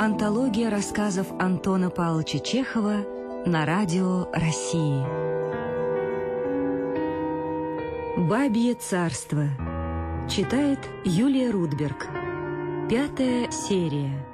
Антология рассказов Антона Павловича Чехова на радио России. «Бабье царство». Читает Юлия Рудберг. 5-я серия.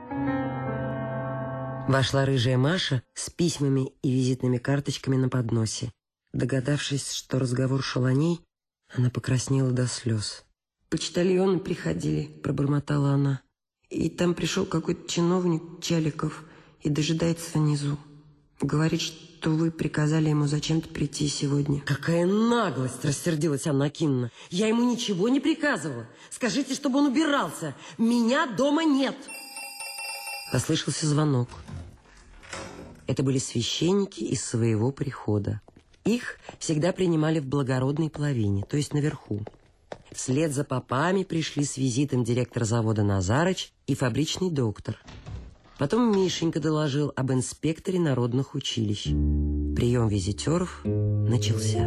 Вошла рыжая Маша с письмами и визитными карточками на подносе. Догадавшись, что разговор шел о ней, она покраснела до слез. «Почтальоны приходили», — пробормотала она. «И там пришел какой-то чиновник Чаликов и дожидается внизу. Говорит, что вы приказали ему зачем-то прийти сегодня». «Какая наглость!» — рассердилась Анна Акимовна. «Я ему ничего не приказывала. Скажите, чтобы он убирался. Меня дома нет!» Послышался звонок. Это были священники из своего прихода. Их всегда принимали в благородной половине, то есть наверху. Вслед за попами пришли с визитом директор завода Назарыч и фабричный доктор. Потом Мишенька доложил об инспекторе народных училищ. Прием визитеров начался.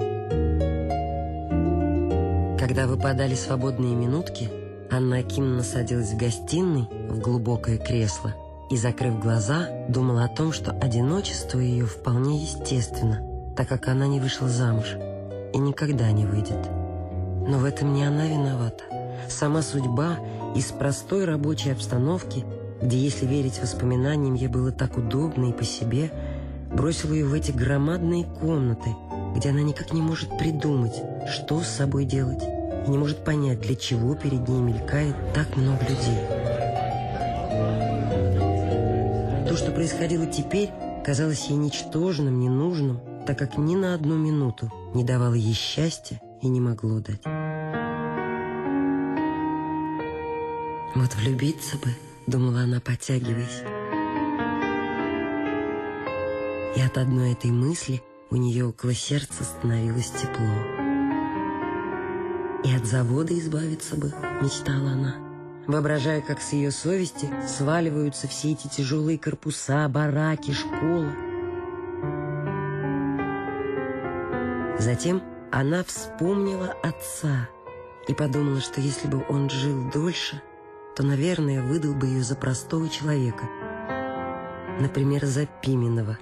Когда выпадали свободные минутки, Анна Акимовна садилась в гостиной в глубокое кресло и, закрыв глаза, думала о том, что одиночество ее вполне естественно, так как она не вышла замуж и никогда не выйдет. Но в этом не она виновата. Сама судьба из простой рабочей обстановки, где, если верить воспоминаниям, ей было так удобно и по себе, бросила ее в эти громадные комнаты, где она никак не может придумать, что с собой делать, и не может понять, для чего перед ней мелькает так много людей. То, что происходило теперь, казалось ей ничтожным, ненужным, так как ни на одну минуту не давало ей счастья и не могло дать. «Вот влюбиться бы», — думала она, потягиваясь. И от одной этой мысли у нее около сердца становилось тепло. «И от завода избавиться бы», — мечтала она, воображая, как с ее совести сваливаются все эти тяжелые корпуса, бараки, школы. Затем она вспомнила отца и подумала, что если бы он жил дольше, то, наверное, выдал бы ее за простого человека, например, за Пименова.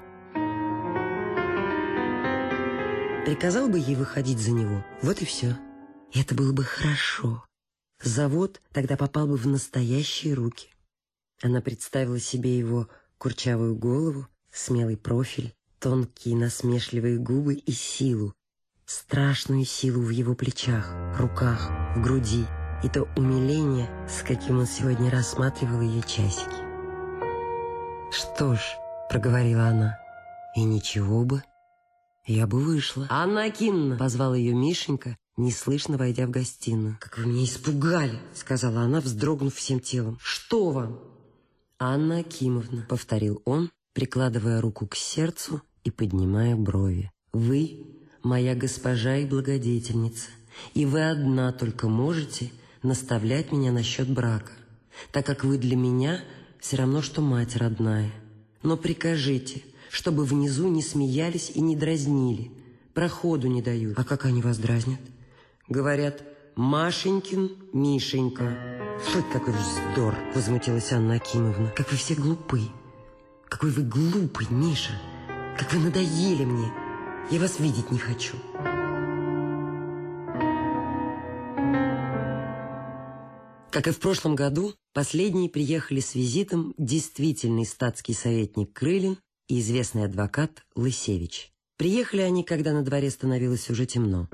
Приказал бы ей выходить за него, вот и все. И это было бы хорошо. Завод тогда попал бы в настоящие руки. Она представила себе его курчавую голову, смелый профиль, тонкие насмешливые губы и силу, страшную силу в его плечах, руках, в груди, и то умиление, с каким он сегодня рассматривал ее часики. «Что ж», — проговорила она, — «и ничего бы, я бы вышла». «Анна Акимовна!» — позвал ее Мишенька, неслышно войдя в гостиную. «Как вы меня испугали!» — сказала она, вздрогнув всем телом. «Что вам?» «Анна Акимовна», — повторил он, прикладывая руку к сердцу и поднимая брови. «Вы моя госпожа и благодетельница, и вы одна только можете наставлять меня насчет брака, так как вы для меня все равно, что мать родная. Но прикажите, чтобы внизу не смеялись и не дразнили, проходу не дают». «А как они вас дразнят?» «Говорят, Машенькин Мишенька». «Что это такой вздор?» — возмутилась Анна Акимовна. «Как вы все глупы! Какой вы глупый, Миша! Как вы надоели мне! Я вас видеть не хочу!» Как и в прошлом году, последние приехали с визитом действительный статский советник Крылин и известный адвокат Лысевич. Приехали они, когда на дворе становилось уже темно.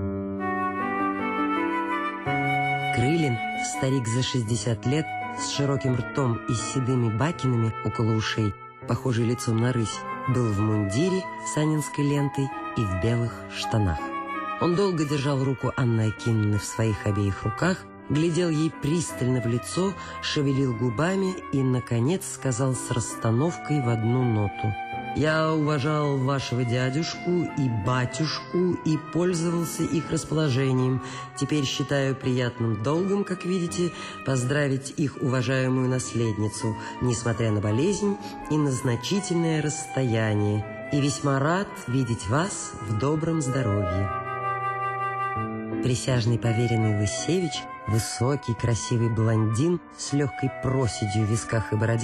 Крылин, старик за 60 лет, с широким ртом и с седыми бакинами около ушей, похожий лицом на рысь, был в мундире с анинской лентой и в белых штанах. Он долго держал руку Анны Акимовны в своих обеих руках, глядел ей пристально в лицо, шевелил губами и, наконец, сказал с расстановкой в одну ноту: «Я уважал вашего дядюшку и батюшку и пользовался их расположением. Теперь считаю приятным долгом, как видите, поздравить их уважаемую наследницу, несмотря на болезнь и на значительное расстояние, и весьма рад видеть вас в добром здоровье». Присяжный поверенный Лысевич, высокий, красивый блондин с легкой проседью в висках и бороде,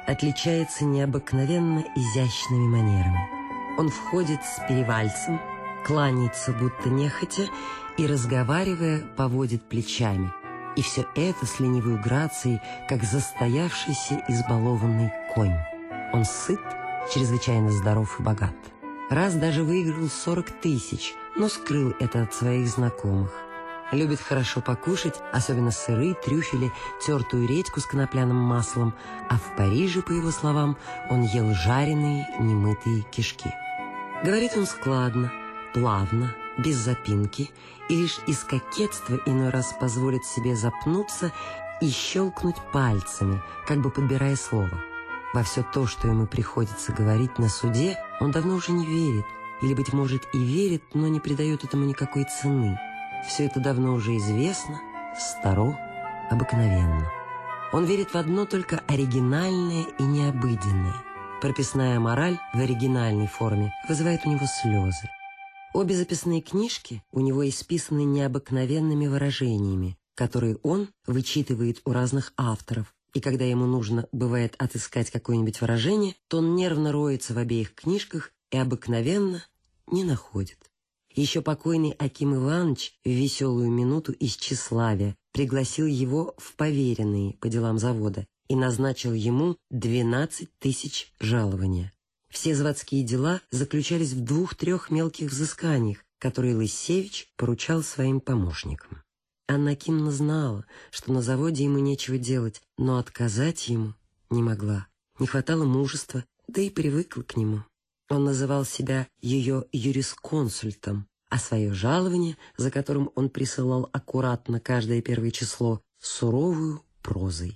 отличается необыкновенно изящными манерами. Он входит с перевальцем, кланяется будто нехотя и, разговаривая, поводит плечами. И все это с ленивой грацией, как застоявшийся избалованный конь. Он сыт, чрезвычайно здоров и богат. Раз даже выиграл 40 тысяч, но скрыл это от своих знакомых. Любит хорошо покушать, особенно сыры, трюфели, тертую редьку с конопляным маслом, а в Париже, по его словам, он ел жареные немытые кишки. Говорит он складно, плавно, без запинки, и лишь из кокетства иной раз позволит себе запнуться и щелкнуть пальцами, как бы подбирая слово. Во все то, что ему приходится говорить на суде, он давно уже не верит, или, быть может, и верит, но не придает этому никакой цены. Все это давно уже известно, старо, обыкновенно. Он верит в одно только оригинальное и необыденное. Прописная мораль в оригинальной форме вызывает у него слезы. Обе записные книжки у него исписаны необыкновенными выражениями, которые он вычитывает у разных авторов. И когда ему нужно, бывает, отыскать какое-нибудь выражение, то он нервно роется в обеих книжках и обыкновенно не находит. Еще покойный Аким Иванович в веселую минуту из тщеславия пригласил его в поверенные по делам завода и назначил ему 12 тысяч жалования. Все заводские дела заключались в 2-3 мелких взысканиях, которые Лысевич поручал своим помощникам. Анна Акимовна знала, что на заводе ему нечего делать, но отказать ему не могла. Не хватало мужества, да и привыкла к нему. Он называл себя ее юрисконсультом, а свое жалование, за которым он присылал аккуратно каждое первое число, суровую прозой.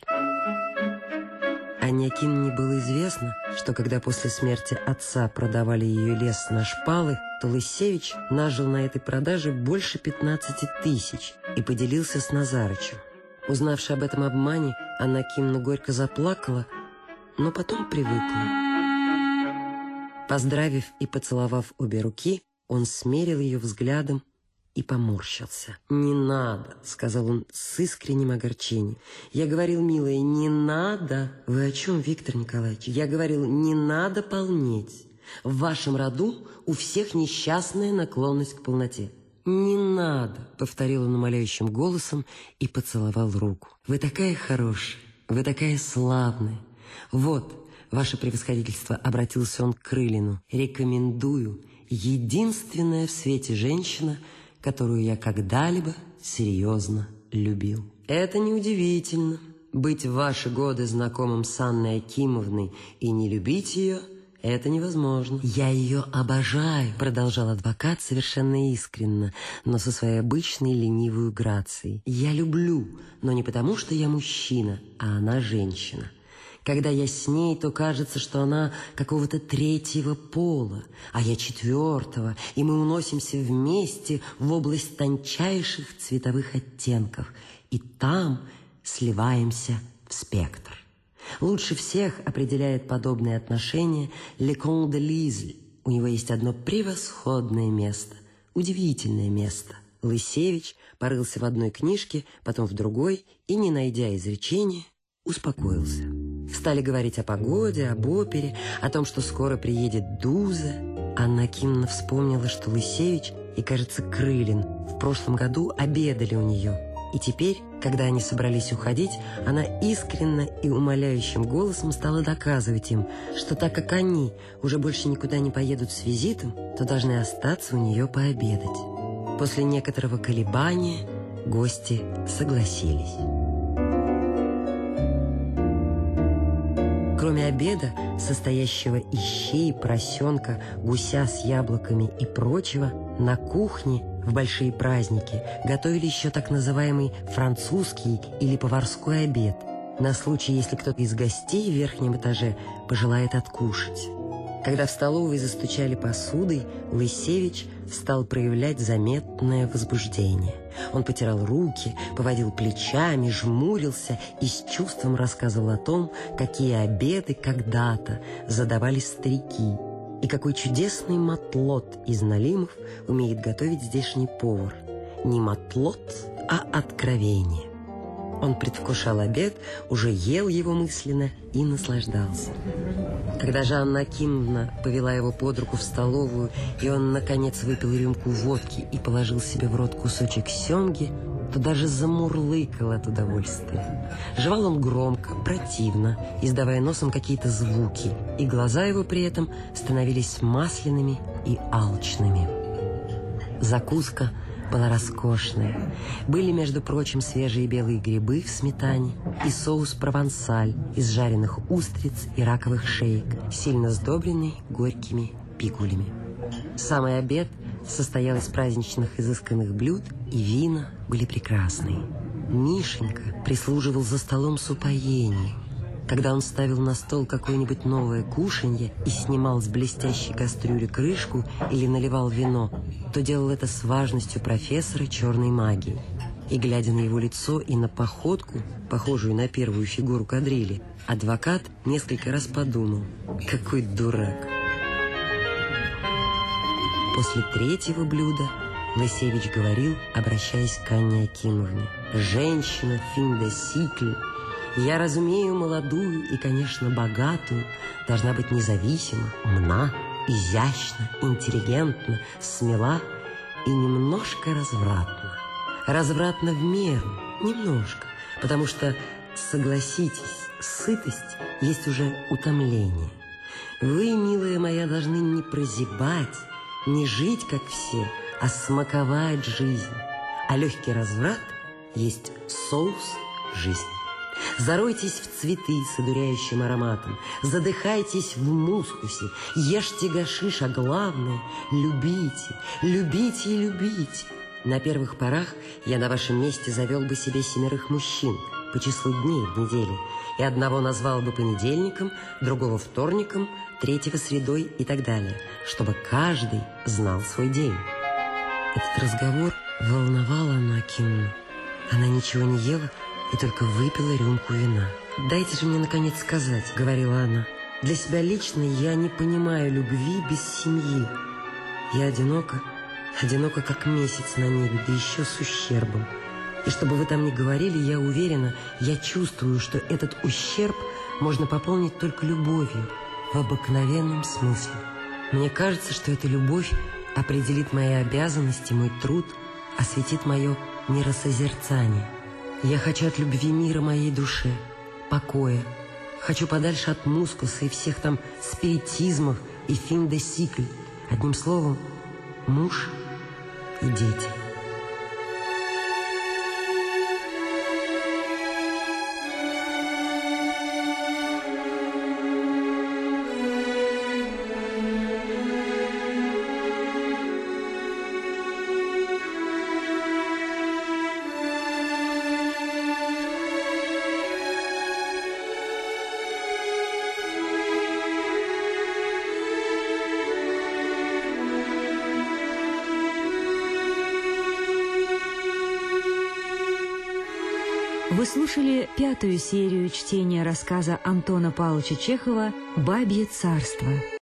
Анне Акимовне было известно, что когда после смерти отца продавали ее лес на шпалы, то Лысевич нажил на этой продаже больше 15 тысяч и поделился с Назарычем. Узнавши об этом обмане, Анна Акимовна горько заплакала, но потом привыкла. Поздравив и поцеловав обе руки, он смерил ее взглядом и поморщился. «Не надо», — сказал он с искренним огорчением. «Я говорил, милая, не надо». «Вы о чем, Виктор Николаевич?» «Я говорил, не надо полнеть. В вашем роду у всех несчастная наклонность к полноте». «Не надо», — повторил он умоляющим голосом и поцеловал руку. «Вы такая хорошая, вы такая славная. Вот, ваше превосходительство», — обратился он к Крылину, — «рекомендую, единственная в свете женщина, которую я когда-либо серьезно любил». Это неудивительно. Быть в ваши годы знакомым с Анной Акимовной и не любить ее — это невозможно. «Я ее обожаю», — продолжал адвокат совершенно искренно, но со своей обычной ленивой грацией. «Я люблю, но не потому, что я мужчина, а она женщина. Когда я с ней, то кажется, что она какого-то третьего пола, а я четвертого, и мы уносимся вместе в область тончайших цветовых оттенков, и там сливаемся в спектр. Лучше всех определяет подобные отношения Лекон де Лизль. У него есть одно превосходное место, удивительное место. Лысевич порылся в одной книжке, потом в другой, и, не найдя изречения, успокоился. Стали говорить о погоде, об опере, о том, что скоро приедет Дуза. Анна Акимовна вспомнила, что Лысевич и, кажется, Крылин в прошлом году обедали у нее. И теперь, когда они собрались уходить, она искренне и умоляющим голосом стала доказывать им, что так как они уже больше никуда не поедут с визитом, то должны остаться у нее пообедать. После некоторого колебания гости согласились. Кроме обеда, состоящего из щей, поросенка, гуся с яблоками и прочего, на кухне в большие праздники готовили еще так называемый французский или поварской обед, на случай, если кто-то из гостей в верхнем этаже пожелает откушать. Когда в столовой застучали посудой, Лысевич стал проявлять заметное возбуждение. Он потирал руки, поводил плечами, жмурился и с чувством рассказывал о том, какие обеды когда-то задавали старики, и какой чудесный матлот из налимов умеет готовить здешний повар. Не матлот, а откровение. Он предвкушал обед, уже ел его мысленно и наслаждался. Когда же Анна Акимовна повела его под руку в столовую, и он, наконец, выпил рюмку водки и положил себе в рот кусочек семги, то даже замурлыкал от удовольствия. Жевал он громко, противно, издавая носом какие-то звуки, и глаза его при этом становились масляными и алчными. Закуска была роскошная. Были, между прочим, свежие белые грибы в сметане и соус провансаль из жареных устриц и раковых шеек, сильно сдобренный горькими пикулями. Самый обед состоял из праздничных изысканных блюд, и вина были прекрасные. Мишенька прислуживал за столом с упоением. Когда он ставил на стол какое-нибудь новое кушанье и снимал с блестящей кастрюли крышку или наливал вино, то делал это с важностью профессора черной магии. И, глядя на его лицо и на походку, похожую на первую фигуру кадрили, адвокат несколько раз подумал: какой дурак. После третьего блюда Лысевич говорил, обращаясь к Анне Акимовне: «Женщина фин де сикль. Я разумею, молодую и, конечно, богатую, должна быть независима, умна, изящна, интеллигентна, смела и немножко развратна. Развратна в меру, немножко, потому что, согласитесь, сытость есть уже утомление. Вы, милая моя, должны не прозябать, не жить, как все, а смаковать жизнь. А легкий разврат есть соус жизни. Заройтесь в цветы с одуряющим ароматом, задыхайтесь в мускусе, ешьте гашиш, а главное – любите, любите и любите. На первых порах я на вашем месте завел бы себе 7 мужчин по числу дней в неделе, и одного назвал бы понедельником, другого вторником, третьего средой и так далее, чтобы каждый знал свой день». Этот разговор волновал Анну Акимовну. Она ничего не ела и только выпила рюмку вина. «Дайте же мне, наконец, сказать», — говорила она. «Для себя лично я не понимаю любви без семьи. Я одинока, как месяц на небе, да еще с ущербом. И чтобы вы там ни говорили, я уверена, я чувствую, что этот ущерб можно пополнить только любовью, в обыкновенном смысле. Мне кажется, что эта любовь определит мои обязанности, мой труд, осветит мое миросозерцание. Я хочу от любви мира моей душе, покоя. Хочу подальше от мускуса и всех там спиритизмов и фин де сикль. Одним словом, муж и дети». Вы слушали 5-ю серию чтения рассказа Антона Павловича Чехова «Бабье царство».